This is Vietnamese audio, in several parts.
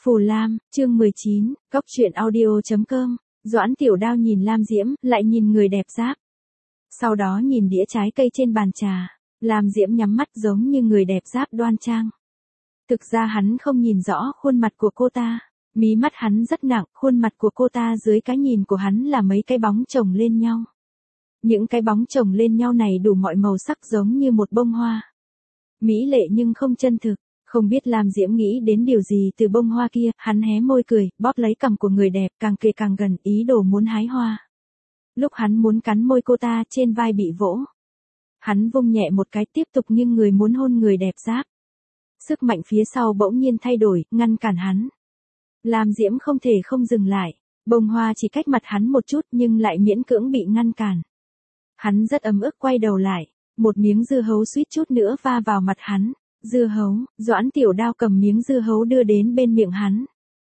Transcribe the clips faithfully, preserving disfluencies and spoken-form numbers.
Phù Lam, chương mười chín, Cóc truyện audio chấm com. Doãn Tiểu Đao nhìn Lam Diễm, lại nhìn người đẹp giáp. Sau đó nhìn đĩa trái cây trên bàn trà, Lam Diễm nhắm mắt giống như người đẹp giáp đoan trang. Thực ra hắn không nhìn rõ khuôn mặt của cô ta, mí mắt hắn rất nặng, khuôn mặt của cô ta dưới cái nhìn của hắn là mấy cái bóng chồng lên nhau. Những cái bóng chồng lên nhau này đủ mọi màu sắc giống như một bông hoa. Mỹ lệ nhưng không chân thực. Không biết Lam Diễm nghĩ đến điều gì từ bông hoa kia, hắn hé môi cười, bóp lấy cằm của người đẹp, càng kề càng gần, ý đồ muốn hái hoa. Lúc hắn muốn cắn môi cô ta, trên vai bị vỗ. Hắn vung nhẹ một cái, tiếp tục nghiêng người muốn hôn người đẹp giáp. Sức mạnh phía sau bỗng nhiên thay đổi, ngăn cản hắn. Lam Diễm không thể không dừng lại, bông hoa chỉ cách mặt hắn một chút nhưng lại miễn cưỡng bị ngăn cản. Hắn rất ấm ức quay đầu lại, một miếng dưa hấu suýt chút nữa va vào mặt hắn. Dưa hấu, Doãn Tiểu Đao cầm miếng dưa hấu đưa đến bên miệng hắn.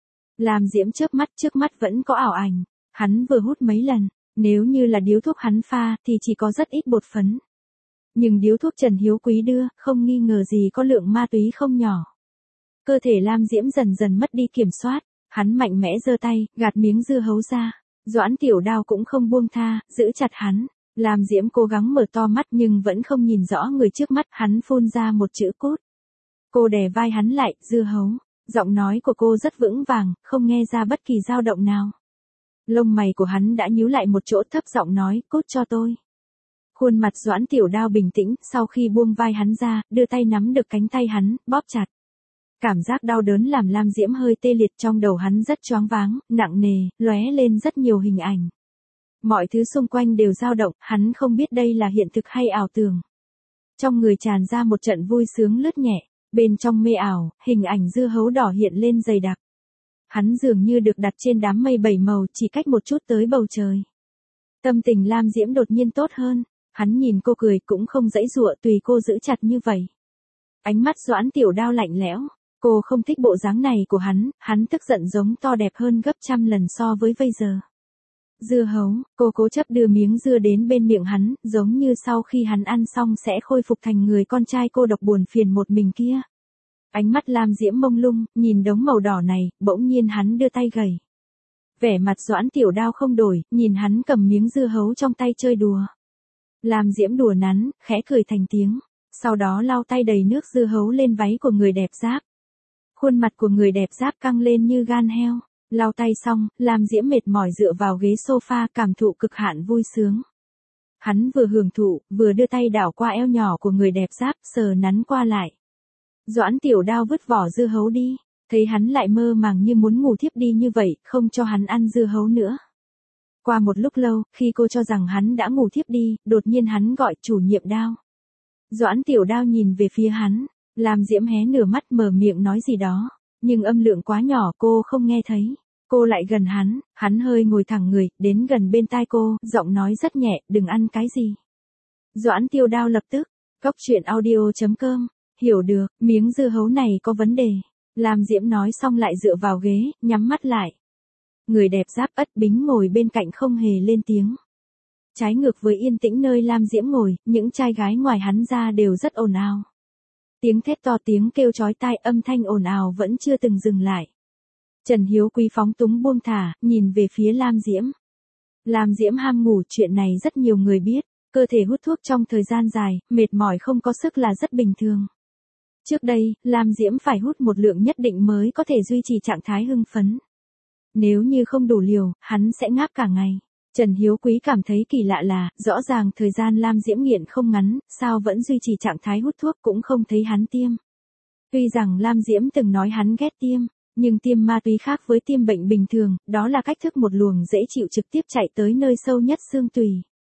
Lam Diễm chớp mắt, trước mắt vẫn có ảo ảnh, hắn vừa hút mấy lần, nếu như là điếu thuốc hắn pha thì chỉ có rất ít bột phấn. Nhưng điếu thuốc Trần Hiếu Quý đưa, không nghi ngờ gì có lượng ma túy không nhỏ. Cơ thể Lam Diễm dần dần mất đi kiểm soát, hắn mạnh mẽ giơ tay, gạt miếng dưa hấu ra. Doãn Tiểu Đao cũng không buông tha, giữ chặt hắn. Lam Diễm cố gắng mở to mắt nhưng vẫn không nhìn rõ người trước mắt, hắn phun ra một chữ cút. Cô đè vai hắn lại, dưa hấu. Giọng nói của cô rất vững vàng, không nghe ra bất kỳ dao động nào. Lông mày của hắn đã nhíu lại một chỗ, thấp giọng nói, cút cho tôi. Khuôn mặt Doãn Tiểu Đao bình tĩnh, sau khi buông vai hắn ra, đưa tay nắm được cánh tay hắn, bóp chặt. Cảm giác đau đớn làm Lam Diễm hơi tê liệt, trong đầu hắn rất choáng váng, nặng nề, lóe lên rất nhiều hình ảnh. Mọi thứ xung quanh đều dao động, hắn không biết đây là hiện thực hay ảo tưởng. Trong người tràn ra một trận vui sướng lướt nhẹ, bên trong mê ảo, hình ảnh dưa hấu đỏ hiện lên dày đặc. Hắn dường như được đặt trên đám mây bảy màu, chỉ cách một chút tới bầu trời. Tâm tình Lam Diễm đột nhiên tốt hơn, hắn nhìn cô cười cũng không dãy dụa, tùy cô giữ chặt như vậy. Ánh mắt Doãn Tiểu Đao lạnh lẽo, cô không thích bộ dáng này của hắn, hắn tức giận giống to đẹp hơn gấp trăm lần so với bây giờ. Dưa hấu, cô cố chấp đưa miếng dưa đến bên miệng hắn, giống như sau khi hắn ăn xong sẽ khôi phục thành người con trai cô độc buồn phiền một mình kia. Ánh mắt Lam Diễm mông lung, nhìn đống màu đỏ này, bỗng nhiên hắn đưa tay gầy. Vẻ mặt Doãn Tiểu Đao không đổi, nhìn hắn cầm miếng dưa hấu trong tay chơi đùa. Lam Diễm đùa nắn, khẽ cười thành tiếng, sau đó lau tay đầy nước dưa hấu lên váy của người đẹp giáp. Khuôn mặt của người đẹp giáp căng lên như gan heo. Lau tay xong, Lam Diễm mệt mỏi dựa vào ghế sofa, cảm thụ cực hạn vui sướng. Hắn vừa hưởng thụ, vừa đưa tay đảo qua eo nhỏ của người đẹp giáp, sờ nắn qua lại. Doãn Tiểu Đao vứt vỏ dưa hấu đi, thấy hắn lại mơ màng như muốn ngủ thiếp đi như vậy, không cho hắn ăn dưa hấu nữa. Qua một lúc lâu, khi cô cho rằng hắn đã ngủ thiếp đi, đột nhiên hắn gọi chủ nhiệm Đao. Doãn Tiểu Đao nhìn về phía hắn, Lam Diễm hé nửa mắt mở miệng nói gì đó. Nhưng âm lượng quá nhỏ cô không nghe thấy. Cô lại gần hắn, hắn hơi ngồi thẳng người, đến gần bên tai cô, giọng nói rất nhẹ, đừng ăn cái gì. Doãn Tiểu Đao lập tức, cóc truyện audio chấm com, hiểu được, miếng dưa hấu này có vấn đề. Lam Diễm nói xong lại dựa vào ghế, nhắm mắt lại. Người đẹp giáp Ất Bính ngồi bên cạnh không hề lên tiếng. Trái ngược với yên tĩnh nơi Lam Diễm ngồi, những trai gái ngoài hắn ra đều rất ồn ào. Tiếng thét to, tiếng kêu chói tai, âm thanh ồn ào vẫn chưa từng dừng lại. Trần Hiếu Quý phóng túng buông thả, nhìn về phía Lam Diễm. Lam Diễm ham ngủ, chuyện này rất nhiều người biết, cơ thể hút thuốc trong thời gian dài, mệt mỏi không có sức là rất bình thường. Trước đây, Lam Diễm phải hút một lượng nhất định mới có thể duy trì trạng thái hưng phấn. Nếu như không đủ liều, hắn sẽ ngáp cả ngày. Trần Hiếu Quý cảm thấy kỳ lạ là, rõ ràng thời gian Lam Diễm nghiện không ngắn, sao vẫn duy trì trạng thái hút thuốc, cũng không thấy hắn tiêm. Tuy rằng Lam Diễm từng nói hắn ghét tiêm, nhưng tiêm ma túy khác với tiêm bệnh bình thường, đó là cách thức một luồng dễ chịu trực tiếp chạy tới nơi sâu nhất xương tủy.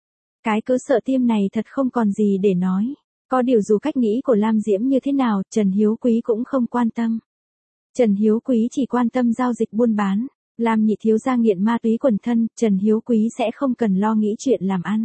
Cái cớ sợ tiêm này thật không còn gì để nói. Có điều dù cách nghĩ của Lam Diễm như thế nào, Trần Hiếu Quý cũng không quan tâm. Trần Hiếu Quý chỉ quan tâm giao dịch buôn bán. Lam nhị thiếu gia nghiện ma túy quần thân, Trần Hiếu Quý sẽ không cần lo nghĩ chuyện làm ăn.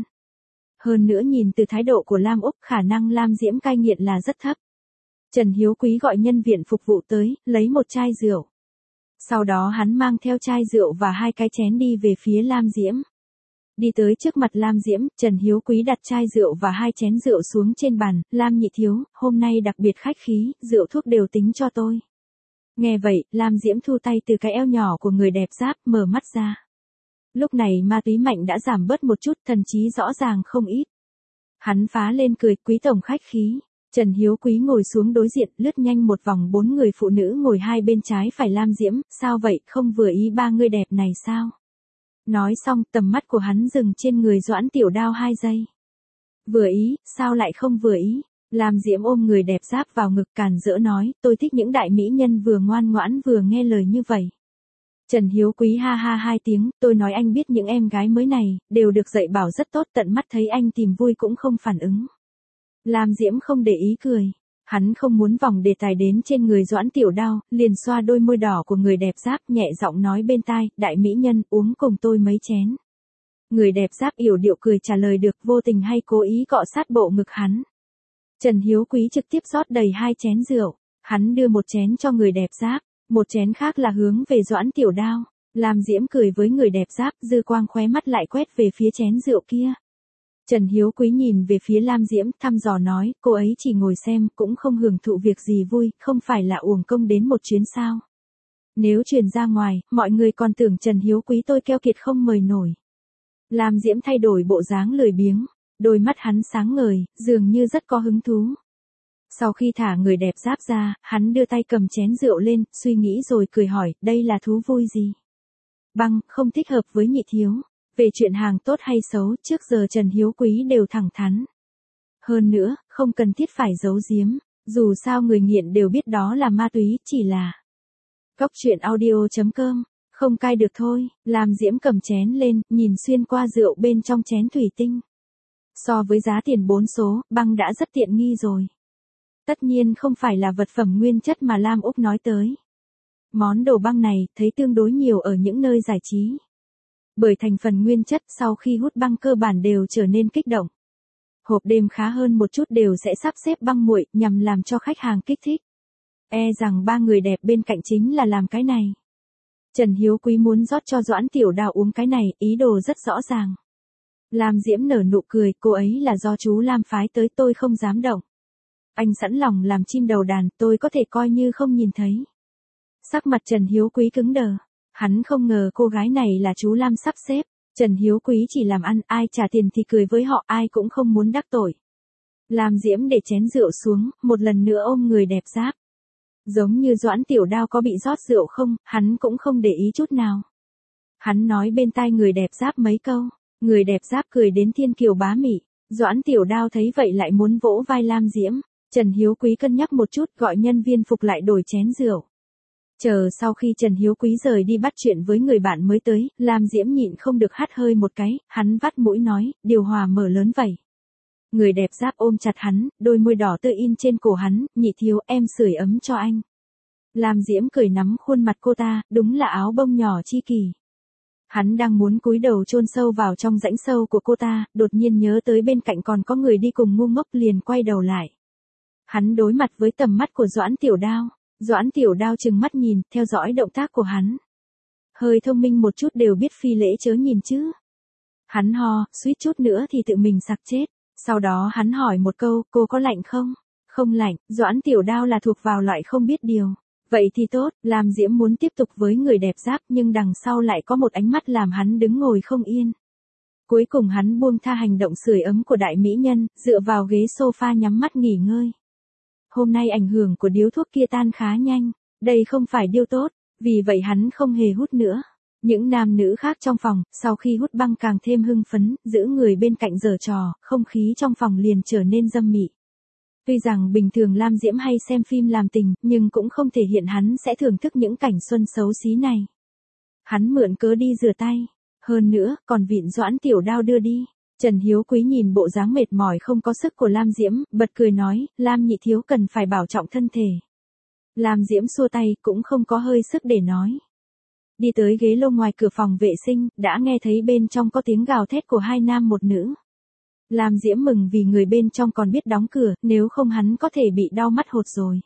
Hơn nữa nhìn từ thái độ của Lam Úc, khả năng Lam Diễm cai nghiện là rất thấp. Trần Hiếu Quý gọi nhân viên phục vụ tới, lấy một chai rượu. Sau đó hắn mang theo chai rượu và hai cái chén đi về phía Lam Diễm. Đi tới trước mặt Lam Diễm, Trần Hiếu Quý đặt chai rượu và hai chén rượu xuống trên bàn. Lam nhị thiếu, hôm nay đặc biệt khách khí, rượu thuốc đều tính cho tôi. Nghe vậy, Lam Diễm thu tay từ cái eo nhỏ của người đẹp giáp, mở mắt ra. Lúc này ma túy mạnh đã giảm bớt một chút, thần trí rõ ràng không ít. Hắn phá lên cười, quý tổng khách khí. Trần Hiếu Quý ngồi xuống đối diện, lướt nhanh một vòng bốn người phụ nữ ngồi hai bên trái phải Lam Diễm, sao vậy, không vừa ý ba người đẹp này sao? Nói xong, tầm mắt của hắn dừng trên người Doãn Tiểu Đao hai giây. Vừa ý, sao lại không vừa ý? Lam Diễm ôm người đẹp giáp vào ngực càn rỡ nói, tôi thích những đại mỹ nhân vừa ngoan ngoãn vừa nghe lời như vậy. Trần Hiếu Quý ha ha hai tiếng, tôi nói anh biết những em gái mới này, đều được dạy bảo rất tốt, tận mắt thấy anh tìm vui cũng không phản ứng. Lam Diễm không để ý cười. Hắn không muốn vòng đề tài đến trên người Doãn Tiểu Đao, liền xoa đôi môi đỏ của người đẹp giáp, nhẹ giọng nói bên tai, đại mỹ nhân, uống cùng tôi mấy chén. Người đẹp giáp yểu điệu cười trả lời được, vô tình hay cố ý cọ sát bộ ngực hắn. Trần Hiếu Quý trực tiếp rót đầy hai chén rượu, hắn đưa một chén cho người đẹp giáp, một chén khác là hướng về Doãn Tiểu Đao. Lam Diễm cười với người đẹp giáp, dư quang khóe mắt lại quét về phía chén rượu kia. Trần Hiếu Quý nhìn về phía Lam Diễm, thăm dò nói, cô ấy chỉ ngồi xem, cũng không hưởng thụ việc gì vui, không phải là uổng công đến một chuyến sao. Nếu truyền ra ngoài, mọi người còn tưởng Trần Hiếu Quý tôi keo kiệt không mời nổi. Lam Diễm thay đổi bộ dáng lười biếng, đôi mắt hắn sáng ngời, dường như rất có hứng thú. Sau khi thả người đẹp giáp ra, hắn đưa tay cầm chén rượu lên, suy nghĩ rồi cười hỏi, đây là thú vui gì? Băng, không thích hợp với nhị thiếu. Về chuyện hàng tốt hay xấu, trước giờ Trần Hiếu Quý đều thẳng thắn. Hơn nữa, không cần thiết phải giấu giếm, dù sao người nghiện đều biết đó là ma túy, chỉ là... Cóc truyện audio chấm com, không cai được thôi, Lam Diễm cầm chén lên, nhìn xuyên qua rượu bên trong chén thủy tinh. So với giá tiền bốn số, băng đã rất tiện nghi rồi. Tất nhiên không phải là vật phẩm nguyên chất mà Lam Úc nói tới. Món đồ băng này, thấy tương đối nhiều ở những nơi giải trí. Bởi thành phần nguyên chất sau khi hút băng cơ bản đều trở nên kích động. Hộp đêm khá hơn một chút đều sẽ sắp xếp băng nguội nhằm làm cho khách hàng kích thích. E rằng ba người đẹp bên cạnh chính là làm cái này. Trần Hiếu Quý muốn rót cho Doãn Tiểu Đao uống cái này, ý đồ rất rõ ràng. Lam Diễm nở nụ cười, cô ấy là do chú Lam phái tới, tôi không dám động. Anh sẵn lòng làm chim đầu đàn, tôi có thể coi như không nhìn thấy. Sắc mặt Trần Hiếu Quý cứng đờ. Hắn không ngờ cô gái này là chú Lam sắp xếp. Trần Hiếu Quý chỉ làm ăn, ai trả tiền thì cười với họ, ai cũng không muốn đắc tội. Lam Diễm để chén rượu xuống, một lần nữa ôm người đẹp giáp. Giống như Doãn Tiểu Đao có bị rót rượu không, hắn cũng không để ý chút nào. Hắn nói bên tai người đẹp giáp mấy câu, người đẹp giáp cười đến thiên kiều bá mị. Doãn Tiểu Đao thấy vậy lại muốn vỗ vai Lam Diễm. Trần Hiếu Quý cân nhắc một chút, gọi nhân viên phục lại đổi chén rượu. Chờ sau khi Trần Hiếu Quý rời đi bắt chuyện với người bạn mới tới, Lam Diễm nhịn không được hắt hơi một cái, hắn vắt mũi nói, điều hòa mở lớn vậy. Người đẹp giáp ôm chặt hắn, đôi môi đỏ tươi in trên cổ hắn, nhị thiếu em sưởi ấm cho anh. Lam Diễm cười nắm khuôn mặt cô ta, đúng là áo bông nhỏ chi kỳ. Hắn đang muốn cúi đầu chôn sâu vào trong rãnh sâu của cô ta, đột nhiên nhớ tới bên cạnh còn có người đi cùng ngu ngốc liền quay đầu lại. Hắn đối mặt với tầm mắt của Doãn Tiểu Đao. Doãn Tiểu Đao trừng mắt nhìn, theo dõi động tác của hắn. Hơi thông minh một chút đều biết phi lễ chớ nhìn chứ. Hắn ho, suýt chút nữa thì tự mình sặc chết. Sau đó hắn hỏi một câu, cô có lạnh không? Không lạnh, Doãn Tiểu Đao là thuộc vào loại không biết điều. Vậy thì tốt, Lam Diễm muốn tiếp tục với người đẹp giáp nhưng đằng sau lại có một ánh mắt làm hắn đứng ngồi không yên. Cuối cùng hắn buông tha hành động sưởi ấm của đại mỹ nhân, dựa vào ghế sofa nhắm mắt nghỉ ngơi. Hôm nay ảnh hưởng của điếu thuốc kia tan khá nhanh, đây không phải điếu tốt, vì vậy hắn không hề hút nữa. Những nam nữ khác trong phòng, sau khi hút băng càng thêm hưng phấn, giữ người bên cạnh giở trò, không khí trong phòng liền trở nên dâm mị. Tuy rằng bình thường Lam Diễm hay xem phim làm tình, nhưng cũng không thể hiện hắn sẽ thưởng thức những cảnh xuân xấu xí này. Hắn mượn cớ đi rửa tay, hơn nữa, còn vịn Doãn Tiểu Đao đưa đi. Trần Hiếu Quý nhìn bộ dáng mệt mỏi không có sức của Lam Diễm, bật cười nói, Lam nhị thiếu cần phải bảo trọng thân thể. Lam Diễm xua tay, cũng không có hơi sức để nói. Đi tới ghế lô ngoài cửa phòng vệ sinh, đã nghe thấy bên trong có tiếng gào thét của hai nam một nữ. Lam Diễm mừng vì người bên trong còn biết đóng cửa, nếu không hắn có thể bị đau mắt hột rồi.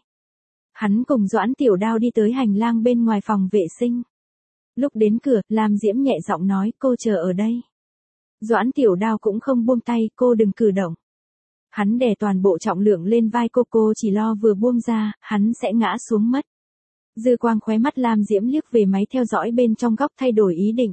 Hắn cùng Doãn Tiểu Đao đi tới hành lang bên ngoài phòng vệ sinh. Lúc đến cửa, Lam Diễm nhẹ giọng nói, cô chờ ở đây. Doãn Tiểu Đao cũng không buông tay, cô đừng cử động. Hắn đè toàn bộ trọng lượng lên vai cô, cô chỉ lo vừa buông ra, hắn sẽ ngã xuống mất. Dư quang khóe mắt Lam Diễm liếc về máy theo dõi bên trong góc thay đổi ý định.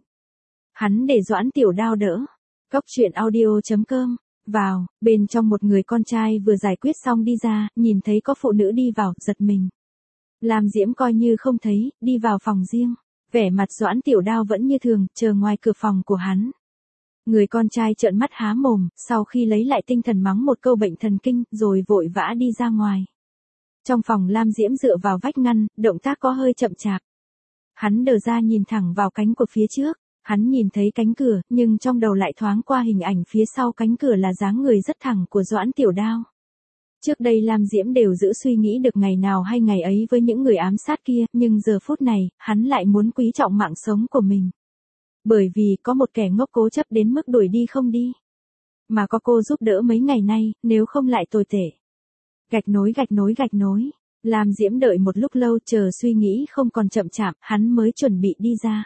Hắn để Doãn Tiểu Đao đỡ. Cốc truyện audio chấm com. Vào, bên trong một người con trai vừa giải quyết xong đi ra, nhìn thấy có phụ nữ đi vào, giật mình. Lam Diễm coi như không thấy, đi vào phòng riêng. Vẻ mặt Doãn Tiểu Đao vẫn như thường, chờ ngoài cửa phòng của hắn. Người con trai trợn mắt há mồm, sau khi lấy lại tinh thần mắng một câu bệnh thần kinh, rồi vội vã đi ra ngoài. Trong phòng Lam Diễm dựa vào vách ngăn, động tác có hơi chậm chạp. Hắn đờ ra nhìn thẳng vào cánh của phía trước. Hắn nhìn thấy cánh cửa, nhưng trong đầu lại thoáng qua hình ảnh phía sau cánh cửa là dáng người rất thẳng của Doãn Tiểu Đao. Trước đây Lam Diễm đều giữ suy nghĩ được ngày nào hay ngày ấy với những người ám sát kia, nhưng giờ phút này, hắn lại muốn quý trọng mạng sống của mình. Bởi vì có một kẻ ngốc cố chấp đến mức đuổi đi không đi. Mà có cô giúp đỡ mấy ngày nay, nếu không lại tồi tệ. Gạch nối gạch nối gạch nối. Lam Diễm đợi một lúc lâu chờ suy nghĩ không còn chậm chạp, hắn mới chuẩn bị đi ra.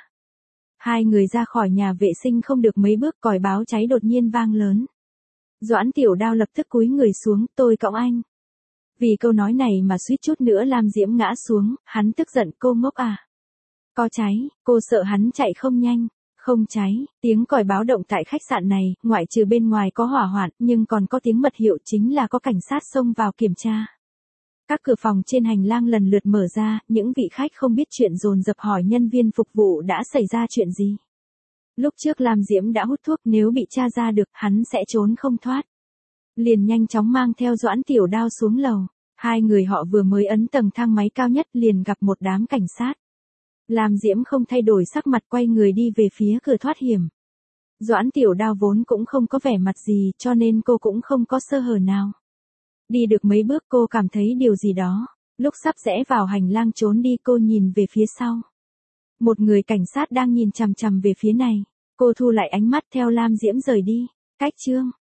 Hai người ra khỏi nhà vệ sinh không được mấy bước, còi báo cháy đột nhiên vang lớn. Doãn Tiểu Đao lập tức cúi người xuống, tôi cõng anh. Vì câu nói này mà suýt chút nữa Lam Diễm ngã xuống, hắn tức giận, cô ngốc à. Có cháy, cô sợ hắn chạy không nhanh. Không cháy, tiếng còi báo động tại khách sạn này, ngoại trừ bên ngoài có hỏa hoạn, nhưng còn có tiếng mật hiệu chính là có cảnh sát xông vào kiểm tra. Các cửa phòng trên hành lang lần lượt mở ra, những vị khách không biết chuyện dồn dập hỏi nhân viên phục vụ đã xảy ra chuyện gì. Lúc trước Lam Diễm đã hút thuốc, nếu bị tra ra được, hắn sẽ trốn không thoát. Liền nhanh chóng mang theo Doãn Tiểu Đao xuống lầu. Hai người họ vừa mới ấn tầng thang máy cao nhất liền gặp một đám cảnh sát. Lam Diễm không thay đổi sắc mặt, quay người đi về phía cửa thoát hiểm. Doãn Tiểu Đao vốn cũng không có vẻ mặt gì, cho nên cô cũng không có sơ hở nào. Đi được mấy bước cô cảm thấy điều gì đó. Lúc sắp rẽ vào hành lang trốn đi cô nhìn về phía sau. Một người cảnh sát đang nhìn chằm chằm về phía này. Cô thu lại ánh mắt theo Lam Diễm rời đi. Cách chương